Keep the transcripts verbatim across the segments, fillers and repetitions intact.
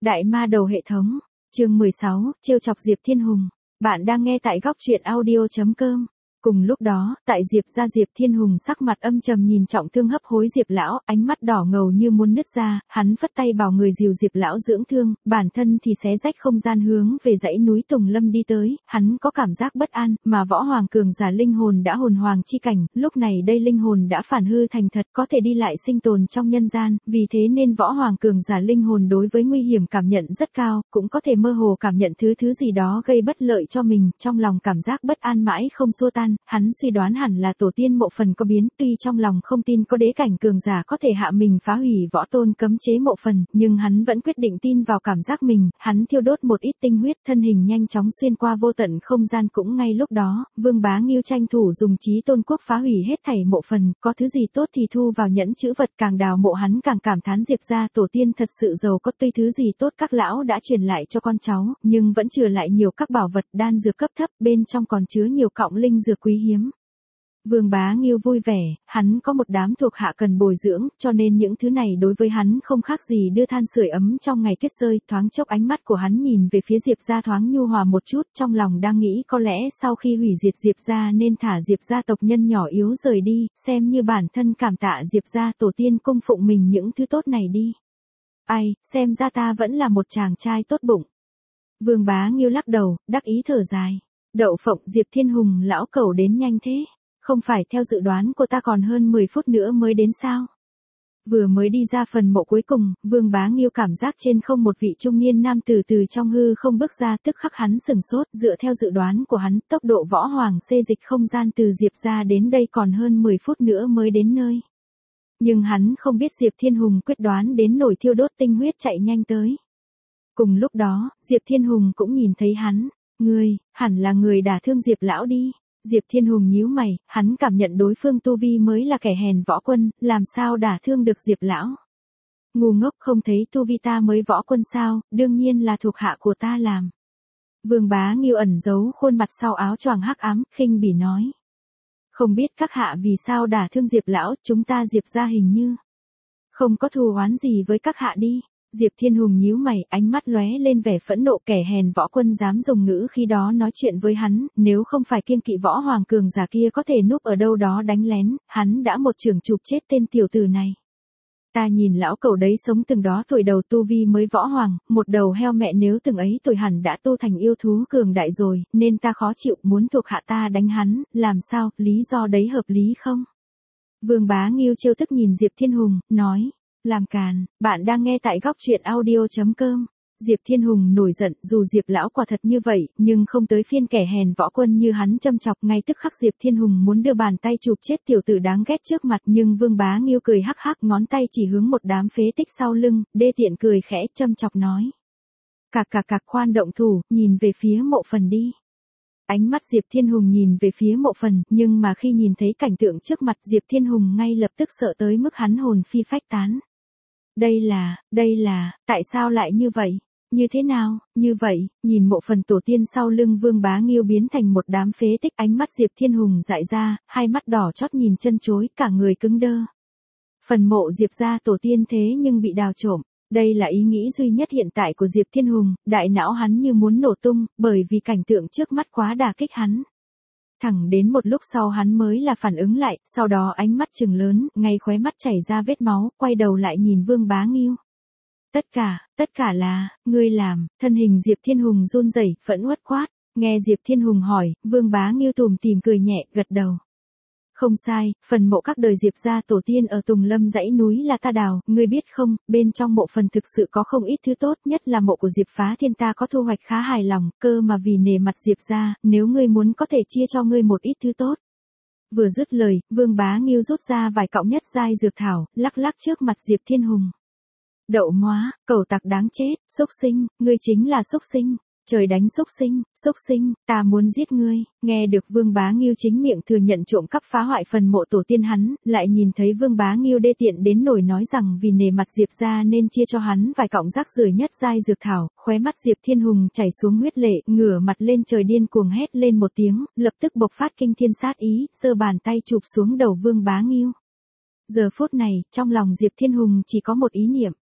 Đại ma đầu hệ thống, chương mười sáu, trêu chọc Diệp Thiên Hùng. Bạn đang nghe tại góc truyện audio chấm com. Cùng lúc đó, tại Diệp gia Diệp Thiên Hùng sắc mặt âm trầm nhìn trọng thương hấp hối Diệp lão, ánh mắt đỏ ngầu như muốn nứt ra, hắn phất tay bảo người dìu Diệp lão dưỡng thương, bản thân thì xé rách không gian hướng về dãy núi Tùng Lâm đi tới, hắn có cảm giác bất an, mà võ hoàng cường giả linh hồn đã hồn hoàng chi cảnh, lúc này đây linh hồn đã phản hư thành thật, có thể đi lại sinh tồn trong nhân gian, vì thế nên võ hoàng cường giả linh hồn đối với nguy hiểm cảm nhận rất cao, cũng có thể mơ hồ cảm nhận thứ thứ gì đó gây bất lợi cho mình, trong lòng cảm giác bất an mãi không xua tan. Hắn suy đoán hẳn là tổ tiên mộ phần có biến, tuy trong lòng không tin có đế cảnh cường giả có thể hạ mình phá hủy võ tôn cấm chế mộ phần, nhưng hắn vẫn quyết định tin vào cảm giác mình, hắn thiêu đốt một ít tinh huyết, thân hình nhanh chóng xuyên qua vô tận không gian. Cũng ngay lúc đó, Vương Bá Ngưu tranh thủ dùng chí tôn quốc phá hủy hết thảy mộ phần, có thứ gì tốt thì thu vào nhẫn chữ vật, càng đào mộ hắn càng cảm thán Diệp gia tổ tiên thật sự giàu có, tuy thứ gì tốt các lão đã truyền lại cho con cháu, nhưng vẫn chừa lại nhiều các bảo vật đan dược cấp thấp, bên trong còn chứa nhiều cọng linh dược quý hiếm. Vương Bá Ngưu vui vẻ, hắn có một đám thuộc hạ cần bồi dưỡng, cho nên những thứ này đối với hắn không khác gì đưa than sưởi ấm trong ngày tuyết rơi. Thoáng chốc ánh mắt của hắn nhìn về phía Diệp gia thoáng nhu hòa một chút, trong lòng đang nghĩ có lẽ sau khi hủy diệt Diệp gia nên thả Diệp gia tộc nhân nhỏ yếu rời đi, xem như bản thân cảm tạ Diệp gia tổ tiên cung phụng mình những thứ tốt này đi. Ai, xem ra ta vẫn là một chàng trai tốt bụng. Vương Bá Ngưu lắc đầu, đắc ý thở dài. Đậu phộng, Diệp Thiên Hùng lão cẩu đến nhanh thế. Không phải theo dự đoán của ta còn hơn mười phút nữa mới đến sao? Vừa mới đi ra phần mộ cuối cùng, Vương Bá Ngưu cảm giác trên không một vị trung niên nam tử từ trong hư không bước ra, tức khắc hắn sừng sốt, dựa theo dự đoán của hắn, tốc độ võ hoàng xê dịch không gian từ Diệp gia đến đây còn hơn mười phút nữa mới đến nơi. Nhưng hắn không biết Diệp Thiên Hùng quyết đoán đến nổi thiêu đốt tinh huyết chạy nhanh tới. Cùng lúc đó, Diệp Thiên Hùng cũng nhìn thấy hắn, ngươi, hẳn là người đả thương Diệp lão đi. Diệp Thiên Hùng nhíu mày, hắn cảm nhận đối phương tu vi mới là kẻ hèn võ quân, làm sao đả thương được Diệp lão. Ngu ngốc, không thấy tu vi ta mới võ quân sao, đương nhiên là thuộc hạ của ta làm. Vương Bá Ngưu ẩn giấu khuôn mặt sau áo choàng hắc ám, khinh bỉ nói. Không biết các hạ vì sao đả thương Diệp lão, chúng ta Diệp gia hình như không có thù oán gì với các hạ đi. Diệp Thiên Hùng nhíu mày, ánh mắt lóe lên vẻ phẫn nộ, kẻ hèn võ quân dám dùng ngữ khi đó nói chuyện với hắn, nếu không phải kiêng kỵ võ hoàng cường giả kia có thể núp ở đâu đó đánh lén, hắn đã một chưởng chụp chết tên tiểu tử này. Ta nhìn lão cẩu đấy sống từng đó tuổi đầu tu vi mới võ hoàng, một đầu heo mẹ, nếu từng ấy tuổi hẳn đã tu thành yêu thú cường đại rồi, nên ta khó chịu, muốn thuộc hạ ta đánh hắn, làm sao, lý do đấy hợp lý không? Vương Bá Ngưu trêu tức nhìn Diệp Thiên Hùng, nói. Làm càn, bạn đang nghe tại góc truyện audio chấm com. Diệp Thiên Hùng nổi giận, dù Diệp lão quả thật như vậy, nhưng không tới phiên kẻ hèn võ quân như hắn châm chọc. Ngay tức khắc Diệp Thiên Hùng muốn đưa bàn tay chụp chết tiểu tử đáng ghét trước mặt, nhưng Vương Bá Ngưu cười hắc hắc, ngón tay chỉ hướng một đám phế tích sau lưng, đê tiện cười khẽ châm chọc nói. Cạc cạc cạc, khoan động thủ, nhìn về phía mộ phần đi. Ánh mắt Diệp Thiên Hùng nhìn về phía mộ phần, nhưng mà khi nhìn thấy cảnh tượng trước mặt Diệp Thiên Hùng ngay lập tức sợ tới mức hắn hồn phi phách tán. Đây là, đây là, tại sao lại như vậy? Như thế nào, như vậy, nhìn mộ phần tổ tiên sau lưng Vương Bá Ngưu biến thành một đám phế tích, ánh mắt Diệp Thiên Hùng dại ra, hai mắt đỏ chót nhìn chân chối, cả người cứng đơ. Phần mộ Diệp gia tổ tiên thế nhưng bị đào trộm, đây là ý nghĩ duy nhất hiện tại của Diệp Thiên Hùng, đại não hắn như muốn nổ tung, bởi vì cảnh tượng trước mắt quá đả kích hắn. Thẳng đến một lúc sau hắn mới là phản ứng lại, sau đó ánh mắt trừng lớn, ngay khóe mắt chảy ra vết máu, quay đầu lại nhìn Vương Bá Ngưu. Tất cả, tất cả là, ngươi làm, thân hình Diệp Thiên Hùng run rẩy, phẫn uất quát, nghe Diệp Thiên Hùng hỏi, Vương Bá Ngưu tủm tỉm cười nhẹ, gật đầu. Không sai, phần mộ các đời Diệp gia tổ tiên ở Tùng Lâm dãy núi là ta đào, ngươi biết không, bên trong mộ phần thực sự có không ít thứ tốt, nhất là mộ của Diệp Phá Thiên ta có thu hoạch khá hài lòng, cơ mà vì nể mặt Diệp gia, nếu ngươi muốn có thể chia cho ngươi một ít thứ tốt. Vừa dứt lời, Vương Bá Ngưu rút ra vài cọng nhất giai dược thảo, lắc lắc trước mặt Diệp Thiên Hùng. Đậu móa, cẩu tặc đáng chết, xúc sinh, ngươi chính là xúc sinh. Trời đánh xúc sinh, xúc sinh, ta muốn giết ngươi. Nghe được Vương Bá Ngưu chính miệng thừa nhận trộm cắp phá hoại phần mộ tổ tiên hắn, lại nhìn thấy Vương Bá Ngưu đê tiện đến nổi nói rằng vì nể mặt Diệp gia nên chia cho hắn vài cọng rác rưởi nhất giai dược thảo, khóe mắt Diệp Thiên Hùng chảy xuống huyết lệ, ngửa mặt lên trời điên cuồng hét lên một tiếng, lập tức bộc phát kinh thiên sát ý, giơ bàn tay chụp xuống đầu Vương Bá Ngưu. Giờ phút này, trong lòng Diệp Thiên Hùng chỉ có một ý niệm.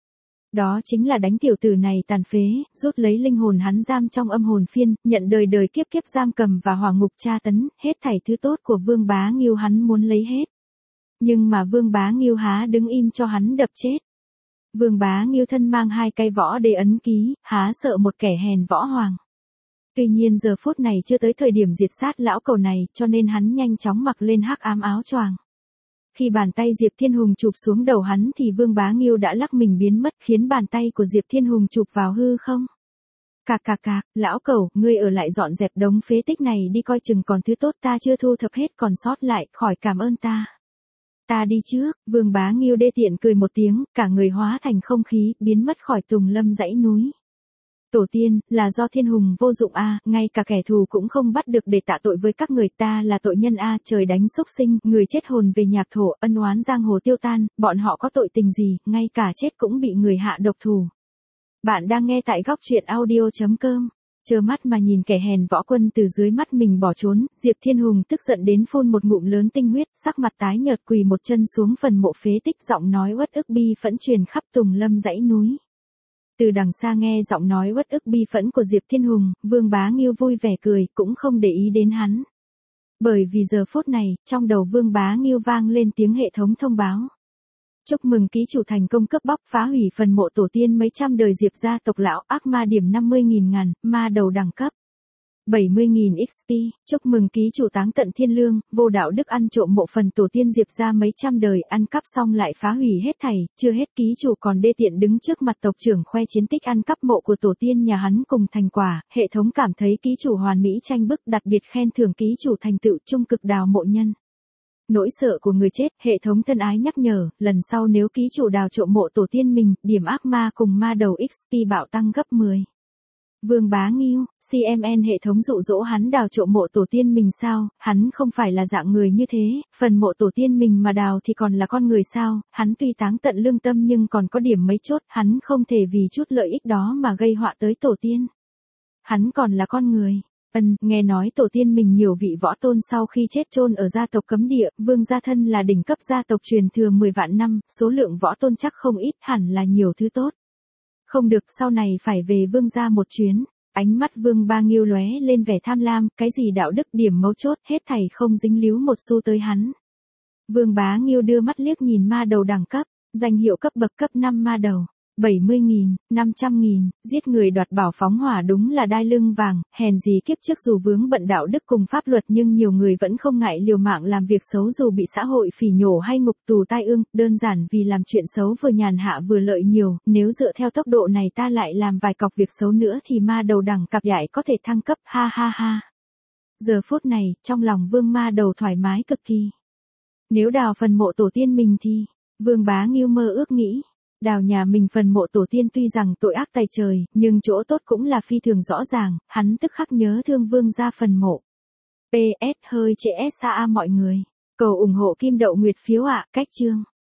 Đó chính là đánh tiểu tử này tàn phế, rút lấy linh hồn hắn giam trong âm hồn phiên, nhận đời đời kiếp kiếp giam cầm và hỏa ngục tra tấn, hết thảy thứ tốt của Vương Bá Nghiêu hắn muốn lấy hết. Nhưng mà Vương Bá Nghiêu há đứng im cho hắn đập chết. Vương Bá Nghiêu thân mang hai cái võ đế ấn ký, há sợ một kẻ hèn võ hoàng. Tuy nhiên giờ phút này chưa tới thời điểm diệt sát lão cầu này, cho nên hắn nhanh chóng mặc lên hắc ám áo choàng. Khi bàn tay Diệp Thiên Hùng chụp xuống đầu hắn thì Vương Bá Nghiêu đã lắc mình biến mất, khiến bàn tay của Diệp Thiên Hùng chụp vào hư không. Cạc cạc cạc, lão cẩu, ngươi ở lại dọn dẹp đống phế tích này đi, coi chừng còn thứ tốt ta chưa thu thập hết còn sót lại, khỏi cảm ơn ta. Ta đi trước. Vương Bá Nghiêu đê tiện cười một tiếng, cả người hóa thành không khí, biến mất khỏi tùng lâm dãy núi. Tổ tiên, là do Thiên Hùng vô dụng a, ngay cả kẻ thù cũng không bắt được để tạ tội với các người, ta là tội nhân a, trời đánh xúc sinh, người chết hồn về nhạc thổ, ân oán giang hồ tiêu tan, bọn họ có tội tình gì, ngay cả chết cũng bị người hạ độc thủ. Bạn đang nghe tại góc truyện audio chấm com. Trơ mắt mà nhìn kẻ hèn võ quân từ dưới mắt mình bỏ trốn, Diệp Thiên Hùng tức giận đến phun một ngụm lớn tinh huyết, sắc mặt tái nhợt quỳ một chân xuống phần mộ phế tích, giọng nói uất ức bi phẫn truyền khắp tùng lâm dãy núi. Từ đằng xa nghe giọng nói uất ức bi phẫn của Diệp Thiên Hùng, Vương Bá Nghiêu vui vẻ cười, cũng không để ý đến hắn. Bởi vì giờ phút này, trong đầu Vương Bá Nghiêu vang lên tiếng hệ thống thông báo. Chúc mừng ký chủ thành công cướp bóc phá hủy phần mộ tổ tiên mấy trăm đời Diệp gia tộc lão, ác ma điểm năm mươi nghìn ngàn, ma đầu đẳng cấp bảy mươi nghìn ích pê. Chúc mừng ký chủ táng tận thiên lương, vô đạo đức ăn trộm mộ phần tổ tiên Diệp gia mấy trăm đời, ăn cắp xong lại phá hủy hết thảy, chưa hết ký chủ còn đê tiện đứng trước mặt tộc trưởng khoe chiến tích ăn cắp mộ của tổ tiên nhà hắn cùng thành quả, hệ thống cảm thấy ký chủ hoàn mỹ tranh bức, đặc biệt khen thưởng ký chủ thành tựu trung cực đào mộ nhân. Nỗi sợ của người chết, hệ thống thân ái nhắc nhở, lần sau nếu ký chủ đào trộm mộ tổ tiên mình, điểm ác ma cùng ma đầu ích pê bạo tăng gấp mười. Vương Bá Nghiêu, xê em en hệ thống dụ dỗ hắn đào trộm mộ tổ tiên mình sao, hắn không phải là dạng người như thế, phần mộ tổ tiên mình mà đào thì còn là con người sao, hắn tuy táng tận lương tâm nhưng còn có điểm mấy chốt, hắn không thể vì chút lợi ích đó mà gây họa tới tổ tiên. Hắn còn là con người. Ân, nghe nói tổ tiên mình nhiều vị võ tôn sau khi chết chôn ở gia tộc cấm địa, Vương gia thân là đỉnh cấp gia tộc truyền thừa mười vạn năm, số lượng võ tôn chắc không ít, hẳn là nhiều thứ tốt. Không được, sau này phải về Vương gia một chuyến. Ánh mắt Vương Bá Nghiêu lóe lên vẻ tham lam, cái gì đạo đức điểm mấu chốt, hết thảy không dính líu một xu tới hắn. Vương Bá Nghiêu đưa mắt liếc nhìn ma đầu đẳng cấp, danh hiệu cấp bậc cấp năm ma đầu. bảy mươi nghìn, năm trăm nghìn, giết người đoạt bảo phóng hỏa đúng là đai lưng vàng, hèn gì kiếp trước dù vướng bận đạo đức cùng pháp luật nhưng nhiều người vẫn không ngại liều mạng làm việc xấu dù bị xã hội phỉ nhổ hay ngục tù tai ương, đơn giản vì làm chuyện xấu vừa nhàn hạ vừa lợi nhiều, nếu dựa theo tốc độ này ta lại làm vài cọc việc xấu nữa thì ma đầu đẳng cặp dại có thể thăng cấp, ha ha ha. Giờ phút này, trong lòng Vương ma đầu thoải mái cực kỳ. Nếu đào phần mộ tổ tiên mình thì, Vương Bá Nghiêu mơ ước nghĩ. Đào nhà mình phần mộ tổ tiên tuy rằng tội ác tày trời, nhưng chỗ tốt cũng là phi thường rõ ràng, hắn tức khắc nhớ thương Vương gia phần mộ. pê ét hơi trễ xa a mọi người. Cầu ủng hộ Kim Đậu Nguyệt phiếu ạ, cách chương.